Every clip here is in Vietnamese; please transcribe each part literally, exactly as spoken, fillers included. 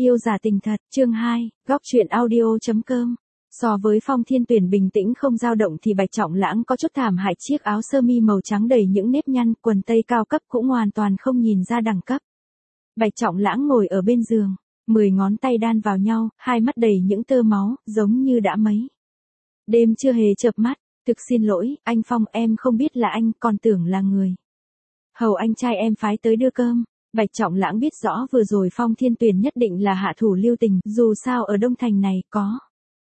Yêu giả tình thật, chương hai, góc truyện audio chấm com. So với Phong Thiên Tuyển bình tĩnh không dao động thì Bạch Trọng Lãng có chút thảm hại, chiếc áo sơ mi màu trắng đầy những nếp nhăn, quần tây cao cấp cũng hoàn toàn không nhìn ra đẳng cấp. Bạch Trọng Lãng ngồi ở bên giường, mười ngón tay đan vào nhau, hai mắt đầy những tơ máu, giống như đã mấy đêm chưa hề chợp mắt. Thực xin lỗi, anh Phong, em không biết là anh, còn tưởng là người hầu anh trai em phái tới đưa cơm. Bạch Trọng Lãng biết rõ vừa rồi Phong Thiên Tuyển nhất định là hạ thủ lưu tình, dù sao ở Đông Thành này có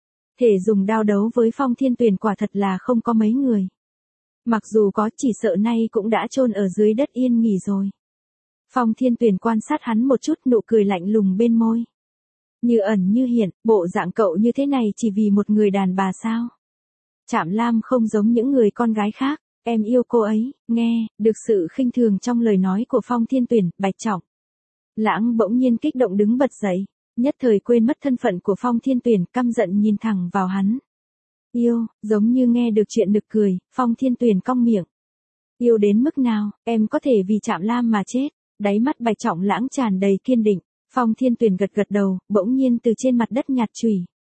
thể dùng đao đấu với Phong Thiên Tuyển quả thật là không có mấy người. Mặc dù có, chỉ sợ nay cũng đã chôn ở dưới đất yên nghỉ rồi. Phong Thiên Tuyển quan sát hắn một chút, nụ cười lạnh lùng bên môi như ẩn như hiện. Bộ dạng cậu như thế này chỉ vì một người đàn bà sao? Trạm Lam không giống những người con gái khác. Em yêu cô ấy. Nghe được sự khinh thường trong lời nói của Phong Thiên Tuyển, Bạch Trọng Lãng bỗng nhiên kích động đứng bật dậy, nhất thời quên mất thân phận của Phong Thiên Tuyển, căm giận nhìn thẳng vào hắn. Yêu, giống như nghe được chuyện nực cười. Phong Thiên Tuyển cong miệng. Yêu đến mức nào, em có thể vì Trạm Lam mà chết? Đáy mắt Bạch Trọng Lãng tràn đầy kiên định. Phong Thiên Tuyển gật gật đầu, bỗng nhiên từ trên mặt đất nhặt chùy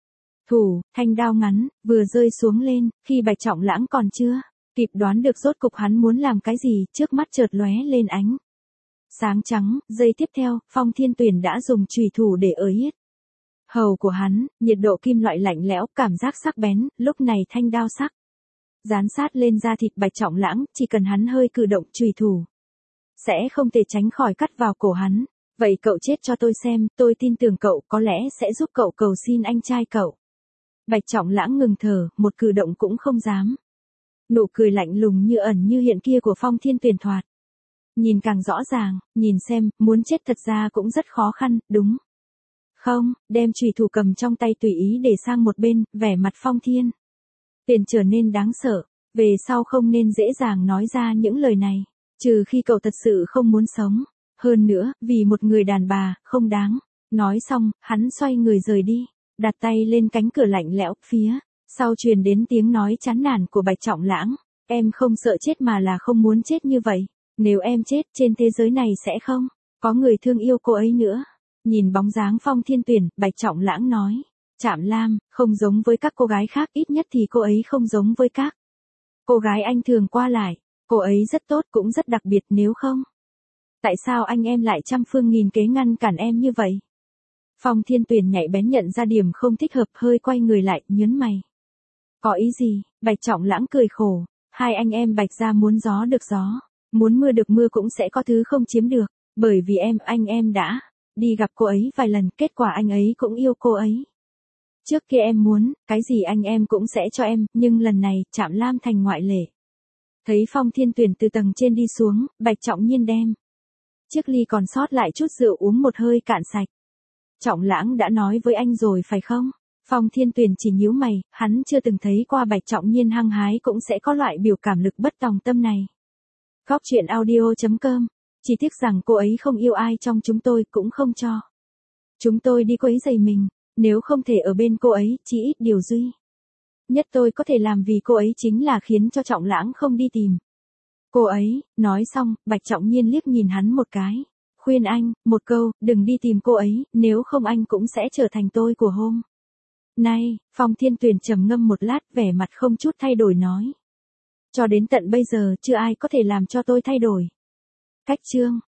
thủ, thanh đao ngắn, vừa rơi xuống lên. Khi Bạch Trọng Lãng còn chưa kịp đoán được rốt cục hắn muốn làm cái gì, trước mắt chợt lóe lên ánh sáng trắng. Giây tiếp theo, Phong Thiên Tuyển đã dùng chùy thủ để ở yết hầu của hắn, nhiệt độ kim loại lạnh lẽo, cảm giác sắc bén. Lúc này thanh đao sắc dán sát lên da thịt Bạch Trọng Lãng, chỉ cần hắn hơi cử động chùy thủ sẽ không thể tránh khỏi cắt vào cổ hắn. Vậy cậu chết cho tôi xem, tôi tin tưởng cậu có lẽ sẽ giúp cậu cầu xin anh trai cậu. Bạch Trọng Lãng ngừng thở, một cử động cũng không dám. Nụ cười lạnh lùng như ẩn như hiện kia của Phong Thiên Tuyển thoạt nhìn càng rõ ràng. Nhìn xem, muốn chết thật ra cũng rất khó khăn, đúng không? Đem chùy thủ cầm trong tay tùy ý để sang một bên, vẻ mặt Phong Thiên Tuyển trở nên đáng sợ. Về sau không nên dễ dàng nói ra những lời này, trừ khi cậu thật sự không muốn sống. Hơn nữa, vì một người đàn bà, không đáng. Nói xong, hắn xoay người rời đi, đặt tay lên cánh cửa lạnh lẽo. Phía sau truyền đến tiếng nói chán nản của Bạch Trọng Lãng. Em không sợ chết mà là không muốn chết như vậy. Nếu em chết, trên thế giới này sẽ không có người thương yêu cô ấy nữa. Nhìn bóng dáng Phong Thiên Tuyển, Bạch Trọng Lãng nói. Trạm Lam, không giống với các cô gái khác, ít nhất thì cô ấy không giống với các cô gái anh thường qua lại. Cô ấy rất tốt, cũng rất đặc biệt, nếu không tại sao anh em lại trăm phương nghìn kế ngăn cản em như vậy? Phong Thiên Tuyển nhạy bén nhận ra điểm không thích hợp, hơi quay người lại, nhớn mày. Có ý gì? Bạch Trọng Lãng cười khổ. Hai anh em Bạch gia muốn gió được gió, muốn mưa được mưa, cũng sẽ có thứ không chiếm được. Bởi vì em, anh em đã đi gặp cô ấy vài lần, kết quả anh ấy cũng yêu cô ấy. Trước kia em muốn, cái gì anh em cũng sẽ cho em, nhưng lần này, Trạm Lam thành ngoại lệ. Thấy Phong Thiên Tuyển từ tầng trên đi xuống, Bạch Trọng Nhiên đem chiếc ly còn sót lại chút rượu uống một hơi cạn sạch. Trọng Lãng đã nói với anh rồi phải không? Phong Thiên Tuyển chỉ nhíu mày, hắn chưa từng thấy qua Bạch Trọng Nhiên hăng hái cũng sẽ có loại biểu cảm lực bất tòng tâm này. Góc truyện audio chấm com. Chỉ tiếc rằng cô ấy không yêu ai trong chúng tôi, cũng không cho chúng tôi đi quấy rầy mình. Nếu không thể ở bên cô ấy, chỉ ít điều duy nhất tôi có thể làm vì cô ấy chính là khiến cho Trọng Lãng không đi tìm cô ấy. Nói xong, Bạch Trọng Nhiên liếc nhìn hắn một cái. Khuyên anh, một câu, đừng đi tìm cô ấy, nếu không anh cũng sẽ trở thành tôi của hôm nay. Phong Thiên Tuyển trầm ngâm một lát, vẻ mặt không chút thay đổi nói. Cho đến tận bây giờ, chưa ai có thể làm cho tôi thay đổi cách chương.